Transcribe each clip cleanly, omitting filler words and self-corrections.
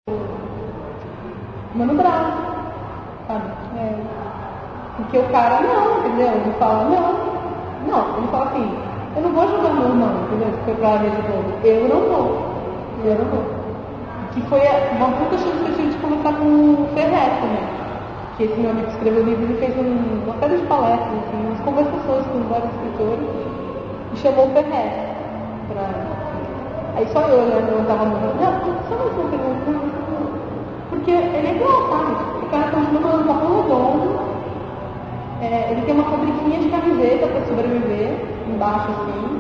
Mano Brown, sabe? Porque o cara não, entendeu? Ele fala, não, ele fala assim, eu não vou jogar meu irmão, entendeu? Se foi pra área de novo, eu não vou. Que foi uma puta chance que eu tive de conversar com o Ferret também. Que esse meu amigo que escreveu o livro, ele fez uma série de palestras, assim, umas conversações com vários escritores, e chamou o Ferret pra... Aí só eu tava muito, só mais uma pergunta, porque ele é igual, sabe? O cara continua falando uma rua redondo, ele tem uma fabriquinha de camiseta pra sobreviver, embaixo assim,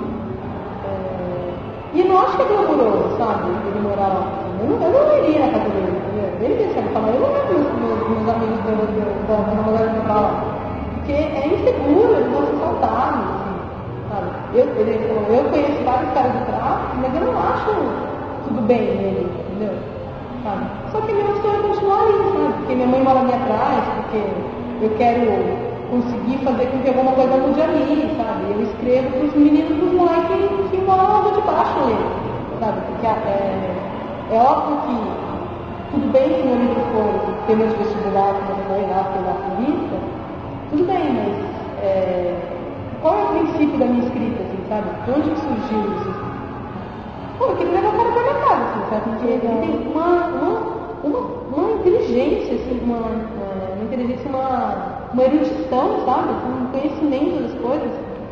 e eu não acho que é glamouroso, sabe? Ele morar lá. Eu não iria na casa dele, entendeu? Ele deixa ele falar, eu não lembro meus amigos da namorada de lá. Porque é inseguro, eles vão ser assaltados, assim, sabe? Eu conheço vários caras de tráfico, mas eu não acho tudo bem nele, entendeu? Sabe? Só que a minha história continua ali, sabe? Porque minha mãe mora ali atrás, porque eu quero conseguir fazer com que alguma coisa mude ali, sabe? Eu escrevo pros meninos dos moleques que moram na rua de baixo ali, sabe? Porque é óbvio que tudo bem se meu livro for tema de vestibular, como foi lá pela polícia, tudo bem, mas qual é o princípio da minha escrita, assim, sabe? De onde que surgiu isso? Pô, eu queria levar o cara pra minha casa, assim, sabe? Porque ele tem uma inteligência, assim, uma inteligência, uma erudição, sabe? Um conhecimento das coisas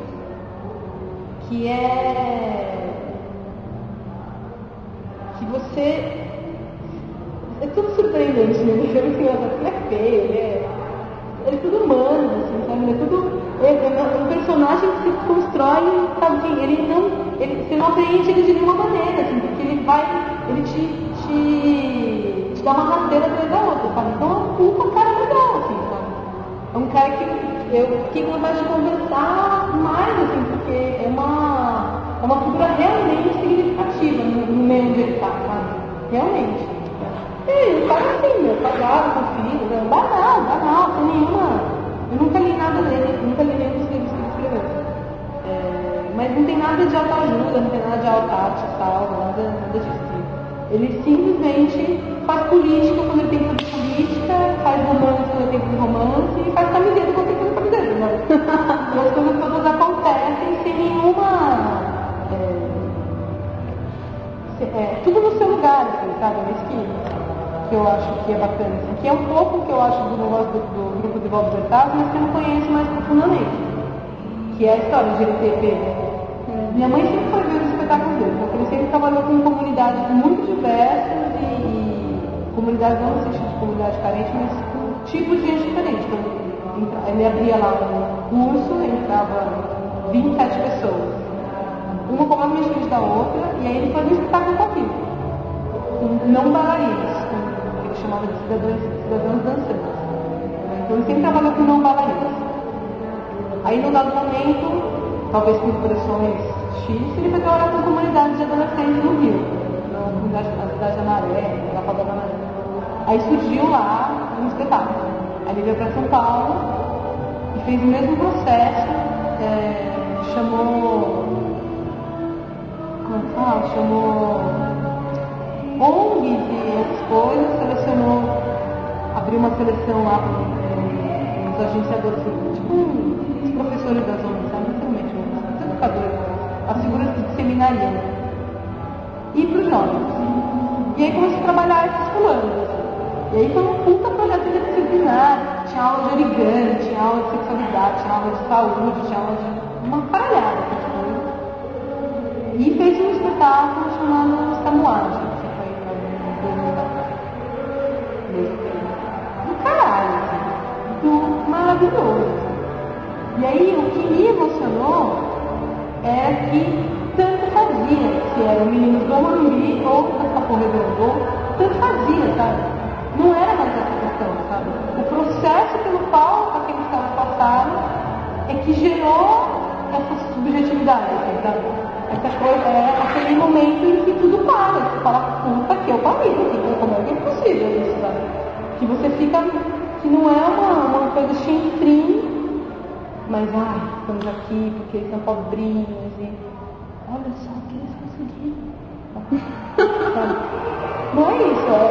que você... É tudo surpreendente, né? Ele é feio, ele é tudo humano, assim, sabe? É tudo... É um personagem que se constrói, sabe? Você não apreende ele de nenhuma maneira, assim, porque ele te dá uma rasteira atrás da outra, sabe? Então é um cara legal, assim, sabe? É um cara que eu fiquei com vontade de conversar mais, assim, porque é uma figura realmente significativa no meio onde ele está, sabe? Realmente. E o cara assim, casado, com filho, banal, sem nenhuma... Eu nunca li nada dele, nunca li nenhum dos livros que ele escreveu. Mas não tem nada de autoajuda, não tem nada de auto-arte, nada disso. Ele simplesmente faz política quando ele tem que fazer política, faz romance quando ele tem que fazer romance e faz camiseta quando ele tem que fazer camiseta. Né? E as coisas todas acontecem sem nenhuma... tudo no seu lugar, assim, sabe? É isso que eu acho que é bacana, assim, que é um pouco o que eu acho do negócio do grupo de Bob Bertazzi, mas que eu não conheço mais profundamente, que é a história de LTP. Minha mãe sempre foi ver os espetáculos dele, porque ele sempre trabalhou com comunidades muito diversas e comunidades não no sentido de comunidade carente, mas com tipos de gente diferente. Então, ele abria lá um curso, entrava 27 pessoas, uma completamente diferente da outra, e aí ele fazia um espetáculo com aquilo, com não bailarinos, chamava de cidadãos dançantes. Então ele sempre trabalhou com não bailarinos. Aí num dado momento, talvez por pressões X, ele foi trabalhar com comunidades de adolescentes no Rio, na cidade da Maré, na Fada da Maré. Aí surgiu lá um espetáculo. Aí ele veio para São Paulo e fez o mesmo processo, chamou ONGs e essas coisas, selecionou, abriu uma seleção lá para os agenciadores, tipo os professores das ONGs, sabe? Naturalmente, os educadores, as figuras que disseminariam, e para os jovens. E aí começou a trabalhar esses fulanos. E aí foi um puta projeto interdisciplinar, tinha aula de origami, tinha aula de sexualidade, tinha aula de saúde, tinha aula de uma caralhada de coisa. E fez um espetáculo chamado Samuagem. Do caralho, assim, do maravilhoso. E aí o que me emocionou é que tanto fazia, se eram meninos do Morumbi ou da Capão Redondo, tanto fazia, sabe? Não era mais essa questão, sabe? O processo pelo qual aqueles caras passaram é que gerou essa subjetividade, assim, sabe? Essa coisa, aquele momento em que tudo para, você fala, puta que eu parei, como é que é possível isso, sabe? Que você fica, que não é uma coisa chinfrim, mas estamos aqui porque eles são pobrinhos e olha só o que eles conseguiram. Não é isso, você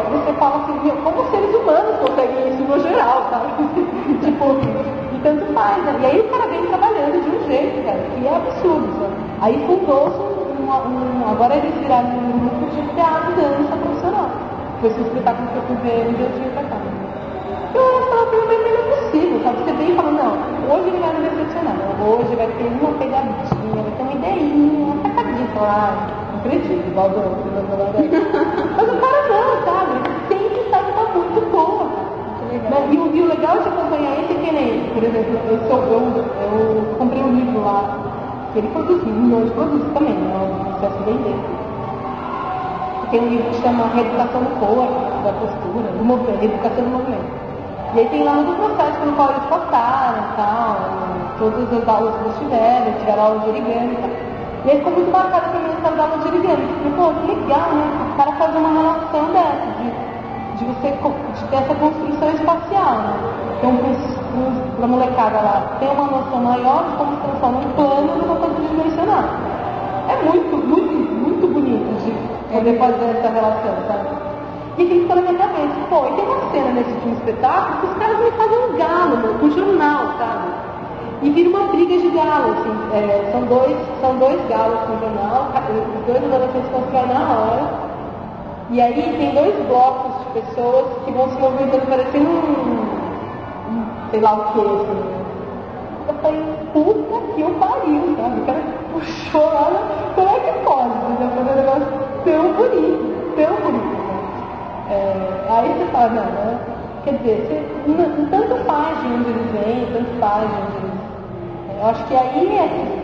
falo assim, meu, como seres humanos conseguem isso no geral, sabe? Tipo, e tanto faz, né? E aí o cara vem trabalhando de um jeito, cara, que é absurdo, sabe? Aí fundou-se agora eles viraram um grupo de teatro e dança profissional. Foi esse espetáculo que eu fui ver no dia pra cá. Eu falava pra mim, não é possível, sabe? Você vem e fala, não, hoje ele vai me decepcionar, hoje vai ter uma pegadinha, vai ter uma ideinha, uma sacadinha, lá, não acredito, igual do outro, mas o cara não, sabe? Ele sempre sabe que tá muito boa, cara. E o legal de acompanhar esse é que nem, por exemplo, eu comprei um livro lá, que ele produziu, e hoje produz também, né? O processo bem dele. Tem um livro que chama Reeducação do Corpo, da postura, do movimento, Reeducação do movimento. E aí tem lá todo o processo pelo qual eles passaram e tal, todas as aulas que eles tiveram aulas de origami e tal. E aí ficou muito marcado pra mim essa da aula de origami. Porque, pô, que legal, né? O cara faz uma relação dessa, de você ter essa construção espacial, né? Então, pra molecada lá, ter uma noção maior de como se transforma um plano numa coisa tridimensional. É muito, muito, muito bonito de poder fazer essa relação, sabe? E aquilo ficou na minha cabeça. Pô, e tem uma cena nesse último espetáculo que os caras me fazem um galo, mano, com um jornal, sabe? E vira uma briga de galo, assim. São dois galos com o jornal, os dois adolescentes constroem na hora. E aí tem dois blocos de pessoas que vão se movimentando parecendo sei lá o que, assim. Eu falei, puta que eu pariu, sabe? O cara puxou lá, como é que pode? Fazer um negócio tão bonito, tão bonito. Aí você fala, não, quer dizer, tanto faz de onde eles vêm, tanto faz de onde eles... eu acho que aí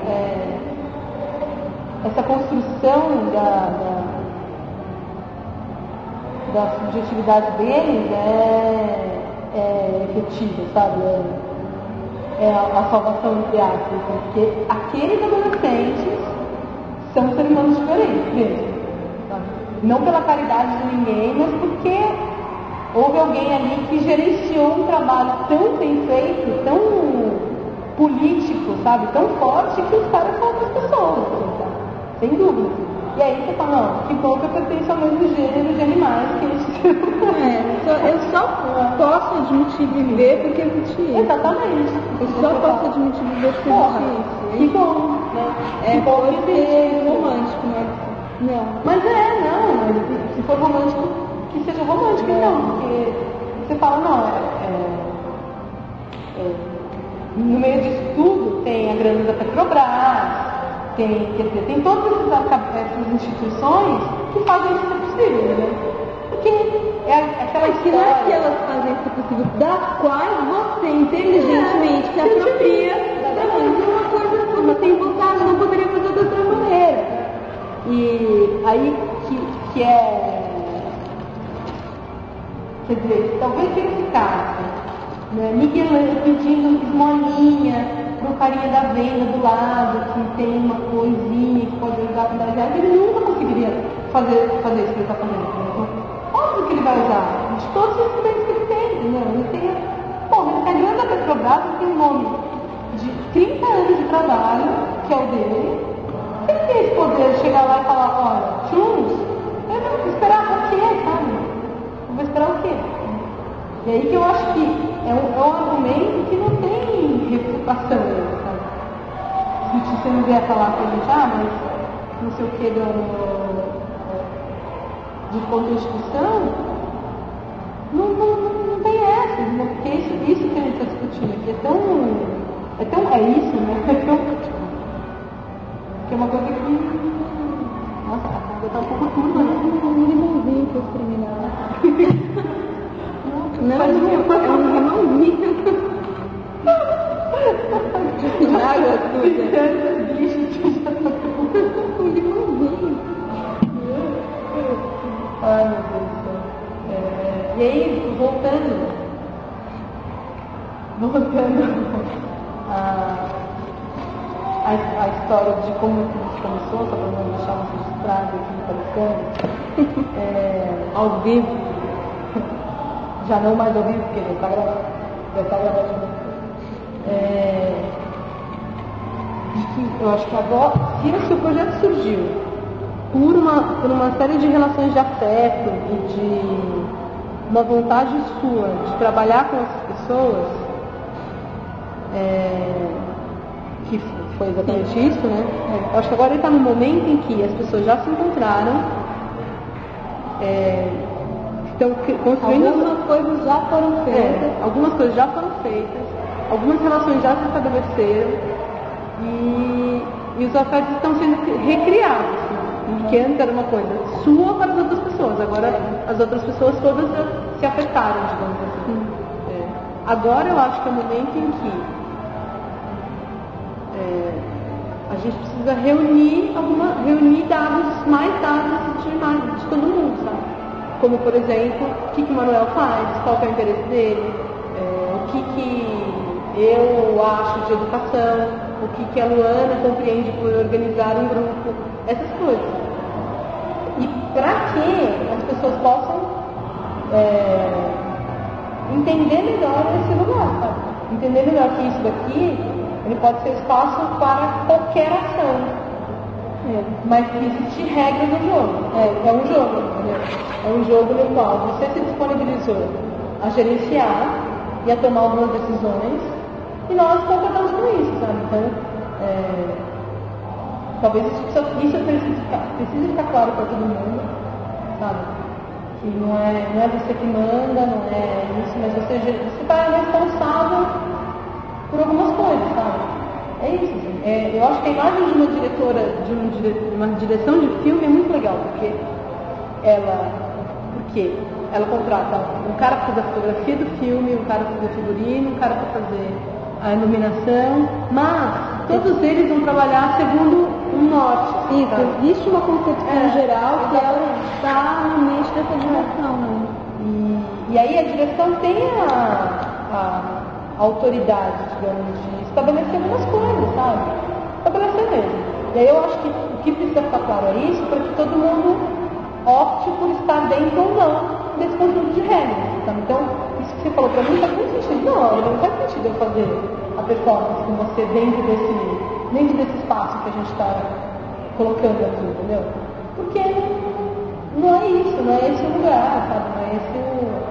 essa construção da subjetividade deles é efetiva, sabe? É a salvação entre aspas, porque aqueles adolescentes são seres humanos diferentes mesmo. Não pela caridade de ninguém, mas porque houve alguém ali que gerenciou um trabalho tão bem feito, tão político, sabe? Tão forte, que os caras são outras pessoas, sabe? Sem dúvida. E aí você fala, não, que bom que eu pertenço ao mesmo gênero de animais que eles eu só posso admitir viver porque eu senti isso. Exatamente. Eu só posso admitir viver porque eu senti isso. Que bom, né? É bom ser romântico, né? Não. Mas não, se for romântico, que seja romântico então, porque você fala, não, no meio disso tudo tem a grana da Petrobras, tem todas essas instituições que fazem isso ser possível, né? Porque é aquela história... Não é que elas fazem isso possível, das quais você inteligentemente se apropria para fazer uma coisa que você tem vontade, não poderia fazer de outra maneira. E aí que quer dizer, talvez ele ficasse, né, Michelangelo pedindo esmolinha pro carinha da venda do lado, que tem uma coisinha que pode usar para dar reais, ele nunca conseguiria fazer isso que ele está fazendo. Então, óbvio que ele vai usar de todos os instrumentos que ele tem, entendeu? Ele tem, a grana da Petrobras tem um nome de 30 anos de trabalho, que é o dele. Ele tem esse poder de chegar lá e falar, olha, Chuns, eu vou esperar o quê, sabe? Eu vou esperar o quê? E aí que eu acho que é um argumento que não tem refutação, sabe? Se você não vier falar pra gente, mas não sei o que de contra-instituição, não tem essa, né? Porque isso que a gente está discutindo aqui é isso, né? Que é uma coisa que... Nossa, a coisa tá um pouco turva, né? Um limãozinho pra exterminar. Não, é um limãozinho. Água tudo. Um limãozinho. Ai, meu Deus do céu. E aí, voltando a história de como isso começou, só para não deixar você registrado aqui aparecendo, ao vivo, já não mais ao vivo, porque já está gravado de novo. Eu acho que agora, se o projeto surgiu por uma série de relações de afeto e uma vontade sua de trabalhar com essas pessoas, que foi exatamente isso, né? Eu acho que agora ele está no momento em que as pessoas já se encontraram, estão construindo... Algumas coisas já foram feitas. Algumas coisas já foram feitas, algumas relações já se estabeleceram e os afetos estão sendo recriados. Porque antes era uma coisa sua para as outras pessoas, agora as outras pessoas todas se afetaram, digamos assim. Agora eu acho que é o momento em que a gente precisa reunir mais dados de todo mundo, sabe? Como, por exemplo, o que o Manuel faz, qual que é o interesse dele, o que eu acho de educação, o que a Luana compreende por organizar um grupo, essas coisas. E para que as pessoas possam entender melhor esse lugar, sabe? Entender melhor que isso daqui, ele pode ser espaço para qualquer ação. Mas existem regras no jogo. É um jogo, entendeu? É um jogo no qual você se disponibilizou a gerenciar e a tomar algumas decisões, e nós concordamos com isso, sabe? Então, talvez isso precise ficar claro para todo mundo, sabe? Que não é você que manda, não é isso, mas você está responsável por algumas coisas, sabe? É isso, assim. Eu acho que a imagem de uma diretora, de uma direção de filme é muito legal, porque ela contrata um cara para fazer a fotografia do filme, um cara para fazer figurino, um cara para fazer a iluminação, mas todos eles vão trabalhar segundo um norte. Isso, sabe? Existe uma concepção geral que ela está no meio dessa direção, né? E aí a direção tem a autoridade, digamos, de estabelecer algumas coisas, sabe? Estabelecer mesmo. E aí eu acho que o que precisa ficar claro é isso, para que todo mundo opte por estar dentro ou não desse conjunto de regras, sabe? Então, isso que você falou para mim faz muito sentido. Não faz sentido eu fazer a performance com você dentro desse espaço que a gente está colocando aqui, entendeu? Porque não é isso, não é esse o lugar, sabe? Não é esse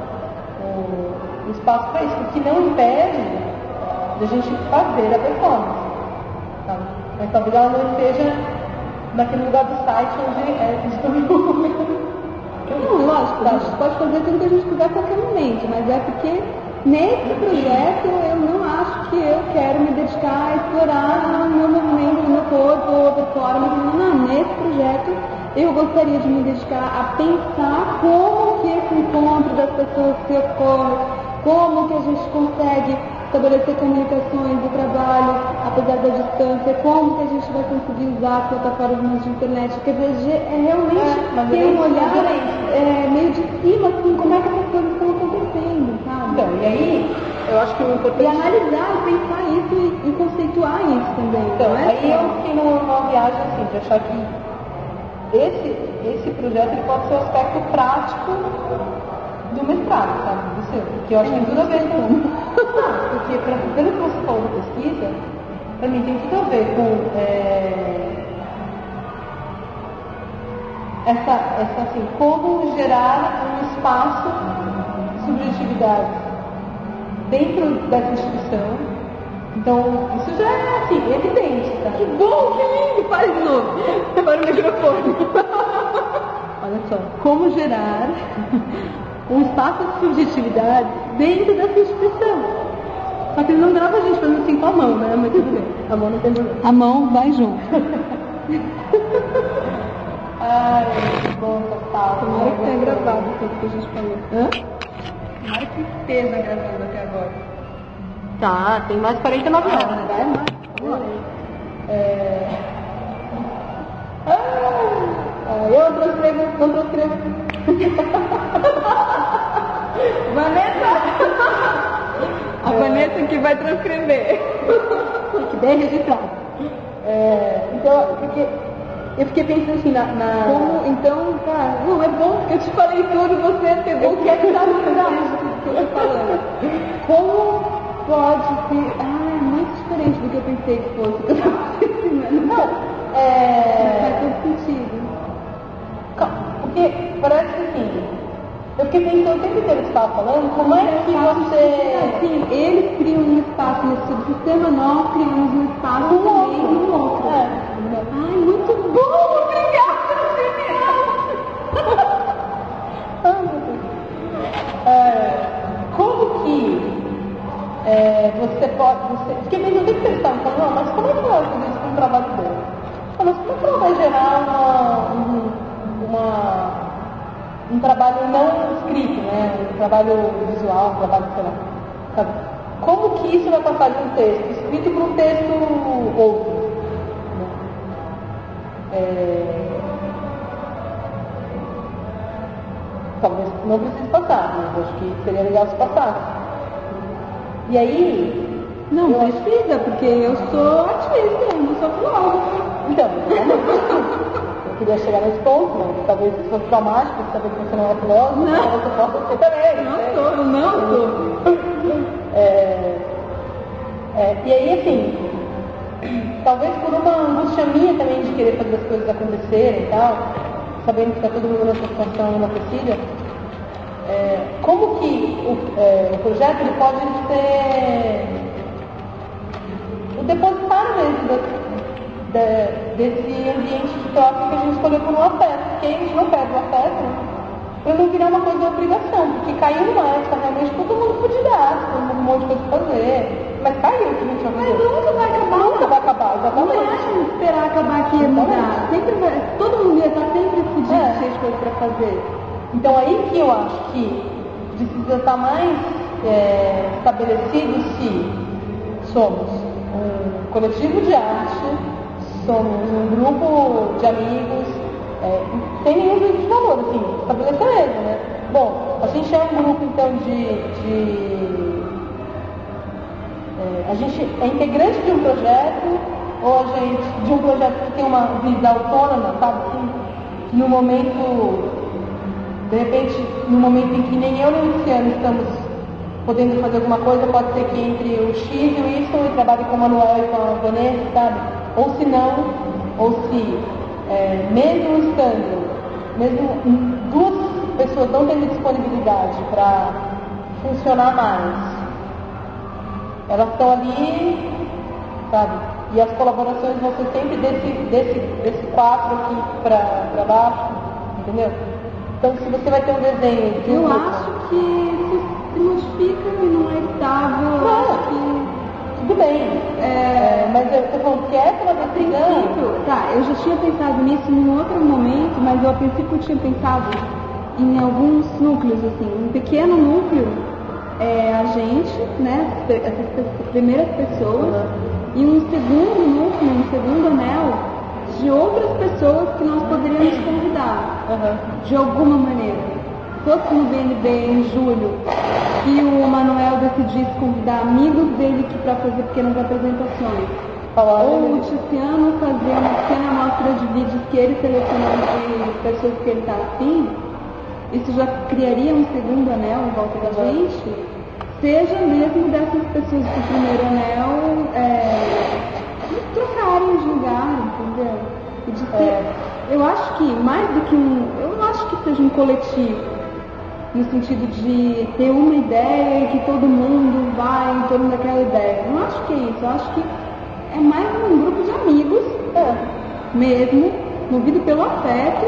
o espaço para isso, porque não impede da gente fazer a performance, sabe? Mas talvez ela não esteja naquele lugar do site onde é distribuído. Não, lógico, a gente pode fazer tudo que a gente quiser a qualquer momento, mas é porque nesse projeto eu não acho que eu quero me dedicar a explorar o meu movimento, o meu corpo, ou a performance. Não, nesse projeto eu gostaria de me dedicar a pensar como que esse encontro das pessoas se ocorre, como que a gente consegue estabelecer comunicações do trabalho, apesar da distância, como que a gente vai conseguir usar plataformas de internet. Quer dizer, realmente ter um olhar meio de cima, assim, como é que essas coisas estão acontecendo, sabe? Então, e aí, eu acho que o importante... E analisar, pensar isso e conceituar isso também. Então, aí eu fiquei numa viagem, assim, de achar que esse projeto ele pode ser o aspecto prático do mestrado, sabe? Do seu. Porque eu acho que tem tudo a ver com... porque pelo que você falou da pesquisa, para mim tem tudo a ver com assim, como gerar um espaço de subjetividade dentro dessa instituição. Então, isso já é assim, evidente, tá? Que bom, que lindo! Faz de novo. Para o microfone. Olha só, como gerar um espaço de subjetividade dentro dessa instituição. Só que ele não grava a gente fazendo assim com a mão, né? Mas tudo bem, a mão não tem problema. A mão vai junto. Ai, que bom, total. Tomara que tenha gravado tudo que a gente falou. Tomara que esteja gravando até agora. Tá, tem mais 49 horas. Vai mais. Vamos lá. Eu não transcrevo. Vanessa! A Vanessa que vai transcrever. Fique bem registrado. Então, porque eu fiquei pensando assim Como, então, cara, não, é bom porque eu te falei tudo, você pegou o que é que tá no final do que eu tô falando. Como pode ser... é muito diferente do que eu pensei que fosse. Eu tava ensinando. Não, faz todo sentido. Porque parece que assim, eu fiquei pensando o tempo inteiro que você estava falando, como é que você... Assim, eles criam um espaço nesse subsistema, nós criamos um espaço também no outro. Ai, muito bom! Obrigada, genial! Como que você pode... Fiquei pensando o tempo inteiro que você estava falando, não, mas como é que ela vai fazer isso com um trabalho dele? Mas como é que ela vai gerar um trabalho não escrito, né? Um trabalho visual, um trabalho, sei lá. Sabe? Como que isso vai passar de um texto escrito para um texto outro? Talvez não precise passar, mas acho que seria legal se passasse. E aí... Não precisa, porque eu sou artista, eu não sou filósofa. Então, eu queria chegar nesse ponto, mas talvez isso fosse traumático, saber que você não é filósofo, não. Você possa ser também. Não sou. E aí, assim, talvez por uma angústia minha também de querer fazer as coisas acontecerem e tal, sabendo que está todo mundo nessa situação enlouquecida, como que o projeto ele pode ser o depositário mesmo desse ambiente de troca que a gente escolheu por um afeto, porque a gente não perde o afeto, né? Para não virar uma coisa de obrigação, porque caiu mais, realmente todo mundo podia dar, todo mundo um monte de coisa pra fazer, mas caiu o que a gente vai fazer. Mas nunca vai acabar. Nunca vai acabar, exatamente. Não é esperar acabar aqui e mudar. Sempre vai, todo mundo ia estar sempre fudido, cheio de coisa para fazer. Então aí que eu acho que precisa estar mais estabelecido se somos um coletivo de arte, somos um grupo de amigos, sem nenhum juízo de valor, assim, estabelecer mesmo, né? Bom, a gente é um grupo, então, a gente é integrante de um projeto, ou a gente, de um projeto que tem uma vida autônoma, sabe? Que no momento, de repente, no momento em que nem eu nem o Luciano estamos podendo fazer alguma coisa, pode ser que entre o X e o Y e trabalhe com o Manuel e com a Vanessa, sabe? Ou se não, ou se mesmo estando, mesmo duas pessoas não tendo disponibilidade para funcionar mais, elas estão ali, sabe? E as colaborações vão ser sempre desse 4 aqui para baixo, entendeu? Então, se você vai ter um desenho de eu acho que se modifica e não é estável, eu acho que... Tudo bem, mas eu estou falando que essa é uma decisão... Tá, eu já tinha pensado nisso num outro momento, mas eu a princípio tinha pensado em alguns núcleos, assim. Um pequeno núcleo é a gente, né, essas primeiras pessoas, e um segundo núcleo, um segundo anel de outras pessoas que nós poderíamos convidar, de alguma maneira. Se fosse no BNB em julho e o Manuel decidisse convidar amigos dele para fazer pequenas apresentações, ou o Tiziano fazer uma pequena amostra de vídeos que ele selecionou de pessoas que ele está afim, isso já criaria um segundo anel em volta da gente, seja mesmo dessas pessoas do primeiro anel trocarem de lugar, entendeu? E de ser, eu acho que mais do que eu não acho que seja um coletivo, no sentido de ter uma ideia e que todo mundo vai em torno daquela ideia. Eu não acho que é isso, eu acho que é mais um grupo de amigos, mesmo, movido pelo afeto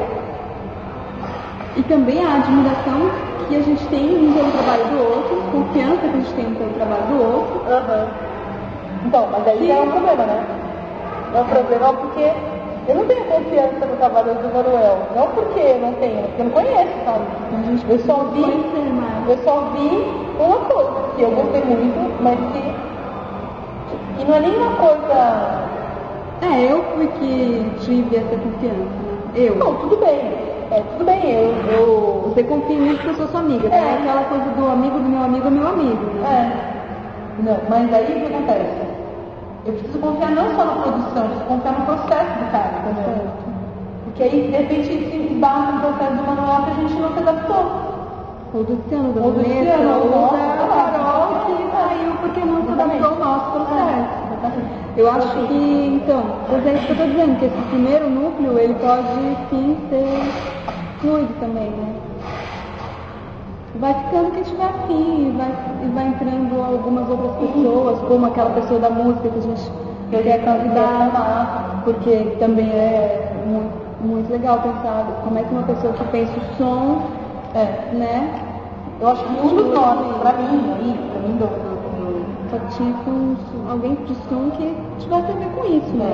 e também a admiração que a gente tem um pelo trabalho do outro, confiança que a gente tem pelo trabalho do outro. Então, mas aí é um problema, né? É um problema porque eu não tenho confiança no trabalho do Manuel. Não porque eu não tenho, porque eu não conheço, sabe? Eu só vi uma coisa, que eu gostei muito, mas que não é nem uma coisa... eu fui que tive essa confiança. Não, tudo bem. Tudo bem, Você confia em mim porque eu sou sua amiga, né? Aquela coisa do amigo do meu amigo é meu amigo, né? Não, mas aí o que acontece? Eu preciso confiar não só na produção, eu preciso confiar no processo do cara, entendeu? Porque aí, de repente, se esbarra no processo do Manuel que a gente não se adaptou. Ou do Luciano, da Vanessa, ou da Carol, que saiu porque não se adaptou ao nosso processo. Eu acho que, então, pois é isso que eu estou dizendo, que esse primeiro núcleo, ele pode, sim, ser fluido também, né? vai ficando quem estiver afim, e vai entrando algumas outras pessoas, como aquela pessoa da música que a gente quer convidar, porque também é muito legal pensar como é que uma pessoa que pensa o som, né? Eu acho que um dos nomes, pra mim, só tinha alguém de som que tivesse a ver com isso, né?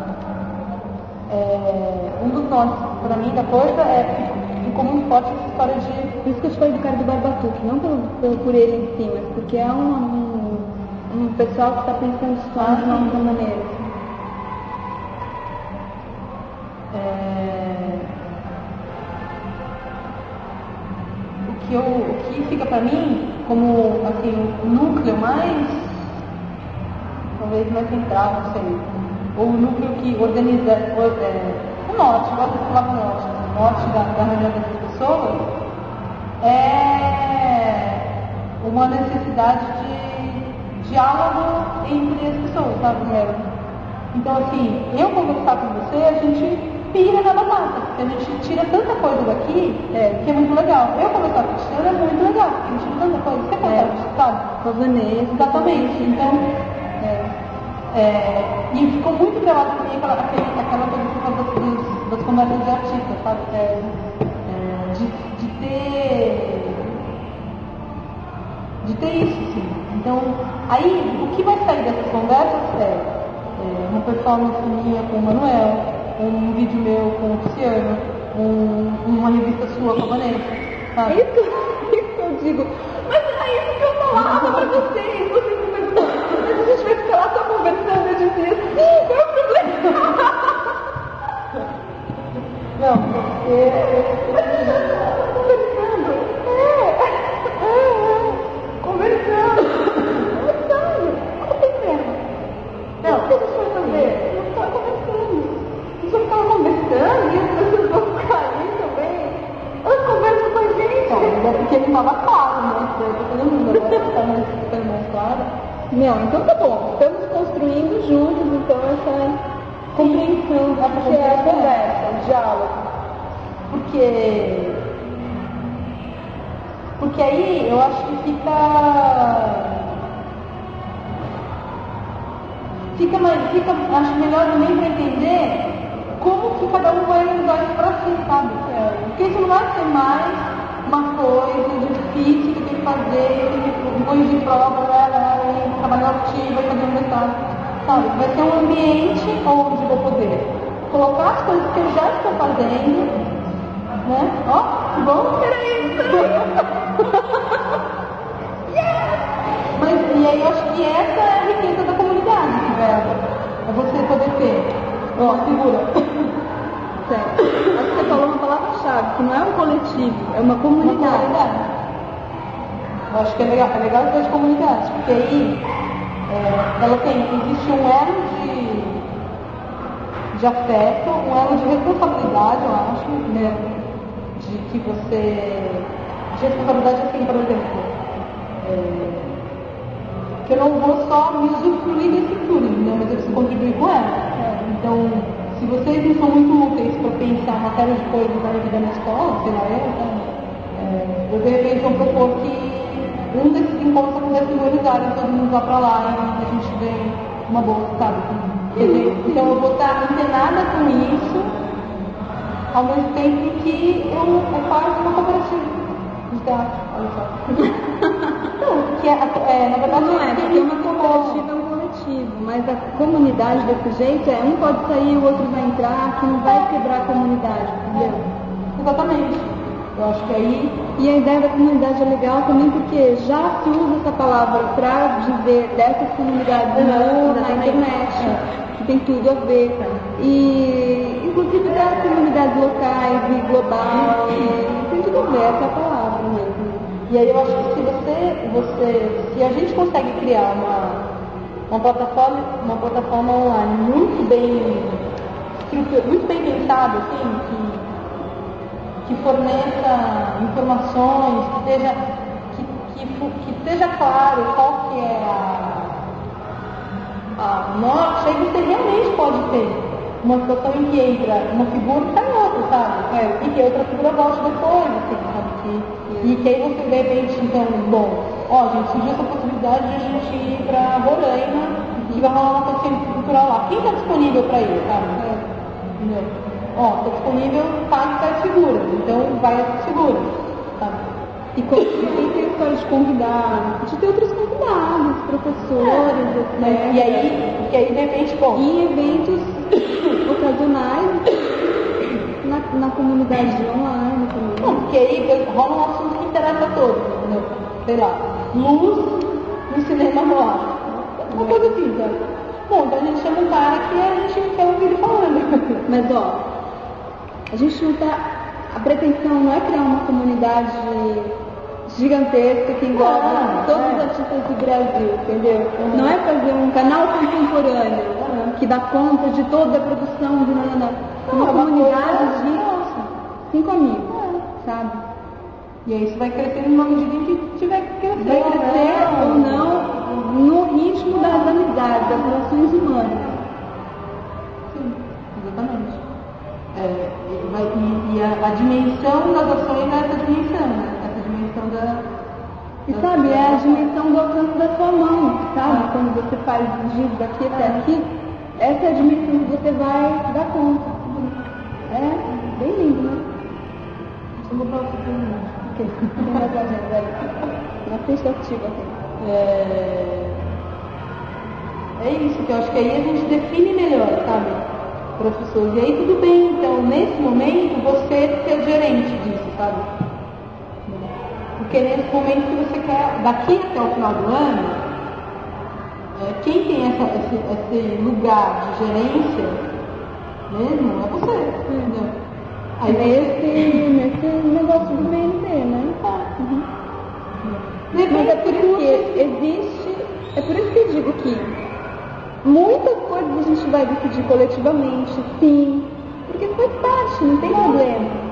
Um dos nomes, pra mim, da coisa ficou muito forte essa história de... Por isso que eu te falei do cara do Barbatuque, não por ele em si, mas porque é um pessoal que está pensando som de uma outra maneira. O que fica pra mim como assim, o núcleo mais, talvez mais central, não sei, ou o núcleo que organiza o norte, eu gosto de falar do norte da reunião dessas pessoas, é uma necessidade de diálogo entre as pessoas, sabe? Então, assim, eu conversar com você, a gente pira na batata, porque a gente tira tanta coisa daqui que é muito legal. Eu conversar com o Cristiano é muito legal, porque a gente tira tanta coisa. Você conversa, sabe? Com a Vanessa. Exatamente. Então, e ficou muito gravado pra mim aquela coisa das conversas de artistas, sabe? De ter isso, sim. Então, aí, o que vai sair dessas conversas uma performance minha com o Manuel, um vídeo meu com o Luciano, uma revista sua com a Vanessa, sabe? É isso que eu digo. Mas é isso que eu falava pra vocês. Vocês me perguntam, mas a gente vai ficar lá só conversando. Eu dizia, sim, qual é o problema? Não, porque... Conversando. Não tem problema. Não, o que a gente vai fazer? Não está conversando. A gente vai ficar conversando e as pessoas vão ficar ali também. Elas conversam com a gente. Não, é porque ele estava claro, né? Eu tô falando agora, está mais claro. Não, então tá bom. Estamos construindo juntos, então, essa compreensão, que é a conversa, o diálogo. Porque aí eu acho que fica acho melhor também para entender como que cada um vai usar isso para si, sabe? Porque isso não vai ser mais uma coisa difícil que tem que fazer, depois de prova, e trabalhar ativo e fazer um mestrado, sabe? Vai ser um ambiente onde eu vou poder colocar as coisas que eu já estou fazendo, né? Ó, que bom, peraí! Mas, e aí eu acho que essa é a riqueza da comunidade, é você poder ter uma figura. Certo. Acho que você falou uma palavra-chave, que não é um coletivo, é uma comunidade. Eu acho que é legal ter de comunidade, porque aí existe um elo de afeto, um elo de responsabilidade, eu acho, né? De responsabilidade assim, por exemplo, que eu não vou só me usufruir desse túnel, né, mas eu preciso contribuir com ela. Então, se vocês não são muito úteis para pensar uma série de coisas na vida na escola, sei lá, eu de repente vou propor que um desses encontros acontece em Buenos Aires, todo mundo vá para lá e a gente ganhe uma bolsa, sabe? Então eu vou estar antenada com isso, ao mesmo tempo que eu faço uma cooperativa de teatro, olha só. Não, que na verdade não é, porque uma cooperativa é um coletivo, mas a comunidade desse jeito um pode sair, o outro vai entrar, que não vai quebrar a comunidade, entendeu? Exatamente. Eu acho que aí... E a ideia da comunidade é legal também porque já se usa essa palavra para dizer dessas comunidades na internet, que tem tudo a ver. E inclusive das comunidades locais e globais, tem tudo a ver, essa é a palavra mesmo. E aí eu acho que se a gente consegue criar uma plataforma online muito bem pensada, assim, que forneça informações, que esteja claro qual que é a norte, aí você realmente pode ter uma situação em que entra uma figura e sai outra, sabe? E que outra figura volte depois, assim, sabe? E que aí você de repente, então, bom, ó, gente, surgiu essa possibilidade de a gente ir para Roraima, que vai rolar uma consciência cultural lá. Quem está disponível para ir, sabe? Entendeu? Ó, está disponível tais figuras, então vai essas figuras, sabe? E como tem história de convidar, de ter outros convidados, professores, etc. E aí, de repente, bom. E eventos ocasionais na comunidade online também. Não, porque aí rola um assunto que interessa a todos, entendeu? Sei lá, luz no cinema no ar. Uma coisa assim, sabe? Bom, então a gente chama um cara que a gente quer ouvir ele falando. Mas ó, a gente não tá. A pretensão não é criar uma comunidade gigantesca que engloba todos os artistas do Brasil, entendeu? Não é fazer um canal contemporâneo que dá conta de toda a produção de uma comunidade de 5 amigos, sabe? E aí isso vai crescer na medida em que tiver que crescer. Vai crescer ou não no ritmo das amizades, das relações humanas. Sim, exatamente. E a dimensão das ações é essa dimensão, né? Essa dimensão da... E sabe, é a dimensão do alcance da sua mão, sabe? Quando você faz o giro daqui até aqui, essa é a dimensão que você vai dar conta. É bem lindo, né? Eu vou para outro problema. Ok, tem mais agenda aí. Na tentativa aqui. É isso, que eu acho que aí a gente define melhor, sabe? Para as pessoas. E aí tudo bem, então, nesse momento, você ser o gerente disso, sabe? Porque nesse momento que você quer, daqui até o final do ano, quem tem esse lugar de gerência mesmo é você, entendeu? Aí nesse negócio do BNT, né? Mas é por isso que existe, é por isso que eu digo que muitas coisas a gente vai decidir coletivamente, sim, porque faz parte, não tem problema.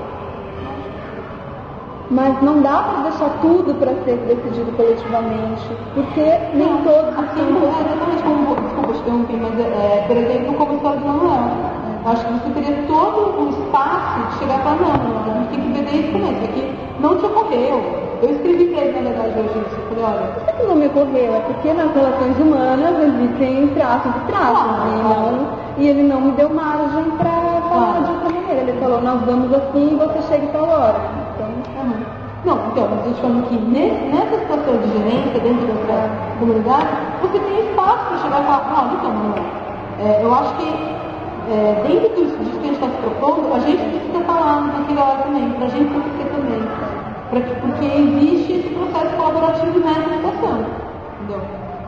Mas não dá para deixar tudo para ser decidido coletivamente, porque nem todos Desculpa te interromper, mas por exemplo, como história do Manuel. Acho que você teria todo o espaço de chegar e falar, não, a gente tem que ver desde o começo, é que não te ocorreu. Eu escrevi para ele, na verdade, hoje isso. Eu falei, olha... Isso que não me ocorreu, é porque nas relações humanas existem traços e traços, e ele não me deu margem para falar de outra maneira. Ele falou, nós vamos assim e você chega em tal hora. Não, então, mas eu te falo que nessa situação de gerência, dentro da sua comunidade, você tem espaço para chegar e falar, eu acho que dentro disso que a gente está se propondo, a gente precisa estar lá naquele hora também, para a gente acontecer também. Porque existe esse processo colaborativo nessa situação, entendeu?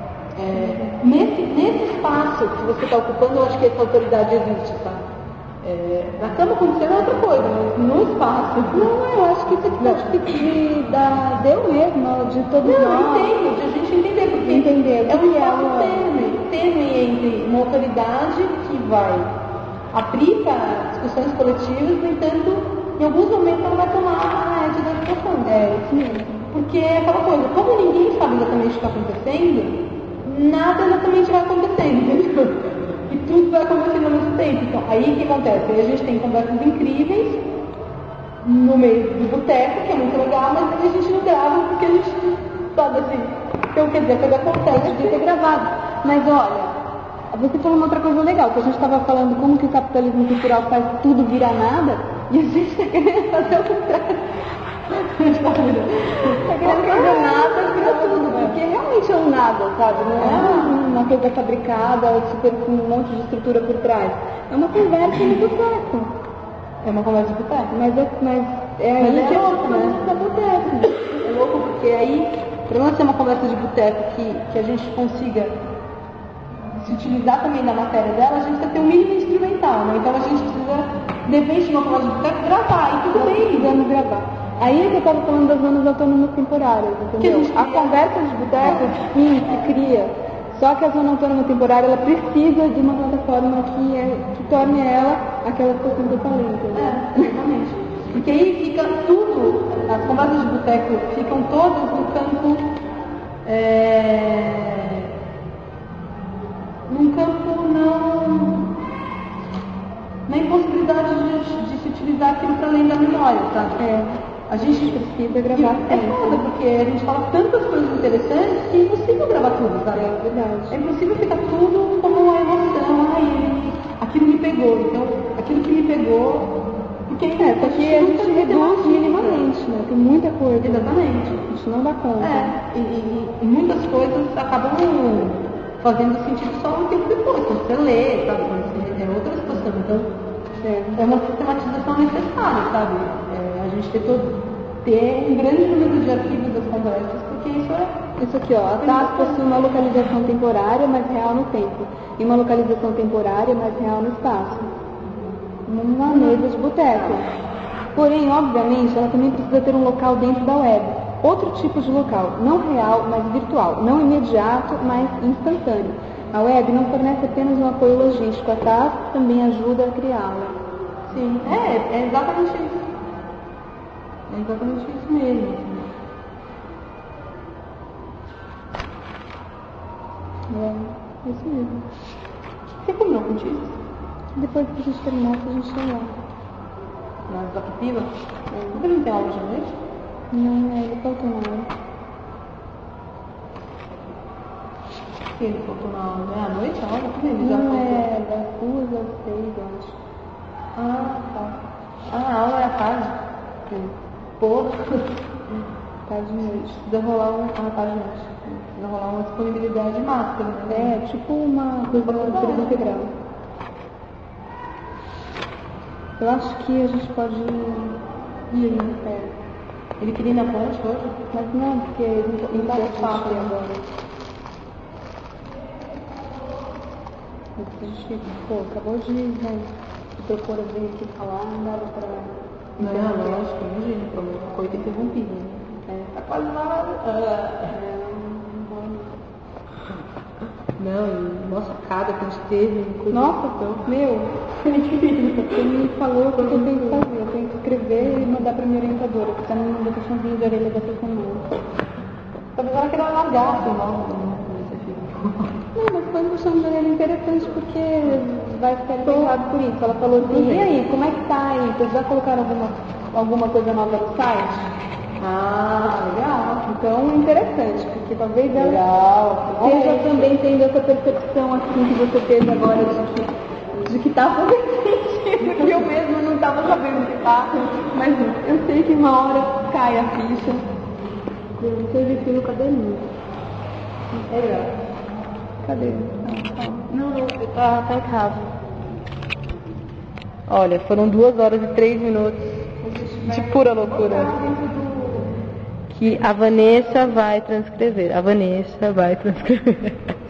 Nesse espaço que você está ocupando, eu acho que essa autoridade existe, tá? Na cama acontecendo é outra coisa, mas no espaço. Não, eu acho que isso aqui tá deu mesmo, de todos nós. Não, eu entendo, de a gente entender, porque é um espaço tênue entre uma autoridade que vai abrir para discussões coletivas, no entanto, em alguns momentos ela vai tomar a rédea da situação. Isso mesmo. Porque é aquela coisa, como ninguém sabe exatamente o que está acontecendo, nada exatamente vai acontecendo, entendeu? E tudo vai acontecendo ao mesmo tempo. Então, aí o que acontece? Aí a gente tem conversas incríveis no meio do boteco, que é muito legal, mas a gente não grava porque a gente sabe assim. Então, quer dizer, a coisa acontece de ter gravado. Mas olha, você falou uma outra coisa legal, que a gente estava falando como que o capitalismo cultural faz tudo virar nada, e a gente está querendo fazer o contrário. Está querendo fazer nada, vira tudo, porque realmente é um nada, sabe? Não é uma coisa fabricada, super, com um monte de estrutura por trás. É uma conversa no boteco. É uma conversa de boteco. Mas é aí que louco, né? é boteco. É louco porque aí, para não ser uma conversa de boteco que a gente consiga se utilizar também da matéria dela, a gente precisa ter um mínimo instrumental, né? Então a gente precisa, de repente, numa conversa de boteco, gravar, e tudo bem, vamos gravar. Aí é que eu estava falando das zonas autônomas temporárias, entendeu? A conversa de boteco, sim, se cria. Só que a zona autônoma temporária, ela precisa de uma plataforma que torne ela aquela situação que eu falei, entendeu? Exatamente. Porque aí fica tudo, as conversas de boteco ficam todas no campo, num campo na impossibilidade de se utilizar aquilo para além da memória, sabe? A gente precisa gravar É foda, porque a gente fala tantas coisas interessantes que é impossível gravar tudo, sabe? É verdade. É impossível ficar tudo como uma emoção. Aquilo me pegou. Então, aquilo que me pegou... Porque só que a gente reduz minimamente, né? Tem muita coisa. Exatamente. A gente não dá conta. E muitas coisas acabam fazendo sentido só um tempo depois, quando você lê, sabe? Quando você é outra situação. Então, é uma sistematização necessária, sabe? A gente ter um grande número de arquivos das conversas, porque isso é... Isso aqui, ó, a TAS possui uma localização temporária, mas real no tempo, e uma localização temporária, mas real no espaço. Uma mesa de boteco. Porém, obviamente, ela também precisa ter um local dentro da web. Outro tipo de local, não real, mas virtual. Não imediato, mas instantâneo. A web não fornece apenas um apoio logístico, a TAS também ajuda a criá-la. Sim, é exatamente isso. É exatamente isso mesmo. É isso mesmo. Você combinou com isso? Depois que a gente terminar, a gente vai lá. Na Zapatila? Você não tem aula de noite? Não, ele faltou na aula. Sim, ele faltou na aula. É à noite a aula? Como ele já Não, faltou? é das 2 às 6, eu acho. Ah, tá. A aula é à tarde? Sim. Porra. Tarde de noite. Precisa rolar tarde de noite. Precisa rolar uma disponibilidade máxima, né? É, tipo uma coisa de integral. Eu acho que a gente pode ir né? Ele queria ir na ponte hoje? Mas não, porque não dá fácil agora. A gente, acabou de propor a vir aqui falar, não dava pra... Não, lógico, imagina, a coisa interrompida, né? Tá quase lá. Não, e nossa cara que a gente teve. Nossa, meu, você me falou o que eu tenho que fazer. Eu tenho que escrever e mandar pra minha orientadora, que tá me mandando puxãozinho de orelha dessa semana. Talvez ela queira largar seu nome. Não, mas foi um puxão de orelha interessante porque vai ficar interessado por isso. Ela falou assim, e aí, como é que tá aí? Vocês já colocaram alguma coisa nova no site? Ah, legal. Então, interessante, porque talvez ela esteja também tendo essa percepção assim que você teve agora de que tá fazendo sentido, que eu mesma não estava sabendo que tá, mas eu sei que uma hora cai a ficha. Eu teve aqui no caderninho. Legal. Cadê? Não, tá em casa. Olha, foram 2 horas e 3 minutos de pura loucura. Que a Vanessa vai transcrever.